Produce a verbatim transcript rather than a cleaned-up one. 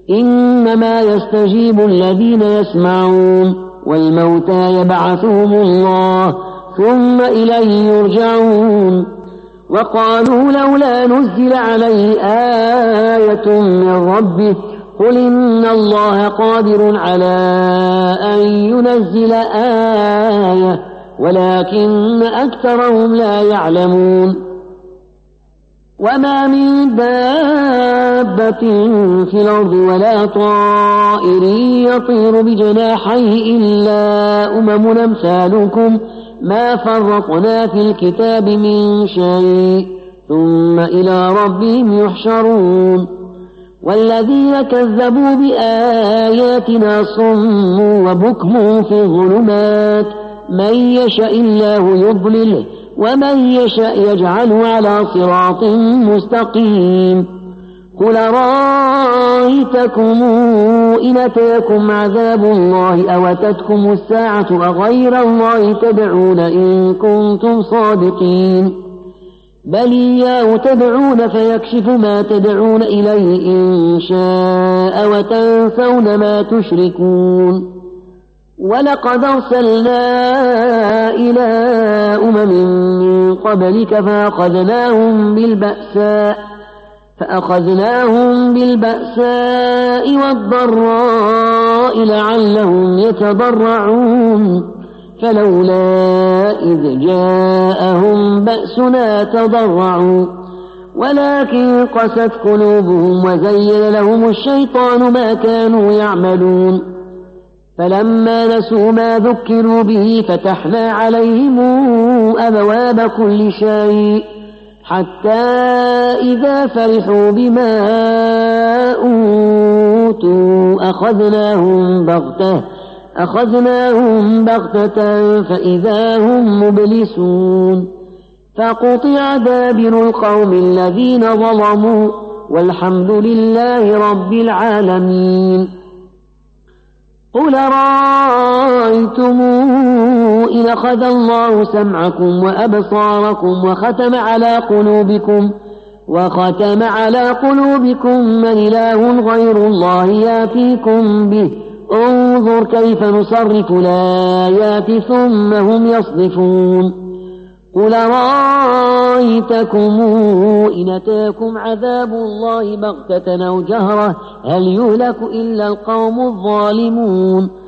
إنما يستجيب الذين يسمعون والموتى يبعثهم الله ثم إليه يرجعون وقالوا لولا نزل عليه آية من ربه قل إن الله قادر على أن ينزل آية ولكن أكثرهم لا يعلمون وما من دابة في الأرض ولا طائر يطير بجناحيه إلا أمم أمثالكم ما فرطنا في الكتاب من شيء ثم إلى ربهم يحشرون والذين كذبوا بآياتنا صم وبكم في الظلمات من يشاء الله يضلله ومن يشاء يجعله على صراط مستقيم قل رأيتكم إن أتاكم عذاب الله أو أتتكم الساعة أغير الله تدعون إن كنتم صادقين بل إياه تدعون فيكشف ما تدعون إليه إن شاء وتنسون ما تشركون ولقد أرسلنا إلى أمم من قبلك فأخذناهم بالبأساء فأخذناهم بالبأساء والضراء لعلهم يتضرعون فلولا إذ جاءهم بأسنا تضرعوا ولكن قست قلوبهم وزين لهم الشيطان ما كانوا يعملون فلما نسوا ما ذكروا به فتحنا عليهم أبواب كل شيء حتى إذا فرحوا بما أوتوا أخذناهم بغتة أخذناهم بغتة فإذا هم مبلسون فقطع دابر القوم الذين ظلموا والحمد لله رب العالمين قل رأيتم إن أخذ الله سمعكم وأبصاركم وختم على قلوبكم وختم على قلوبكم من إله غير الله يأتيكم به انظر كيف نصرف الآيات ثم هم يصدفون قل رأيتكم إن أتاكم عذاب الله بغتة أو جهرة هل يهلك إلا القوم الظالمون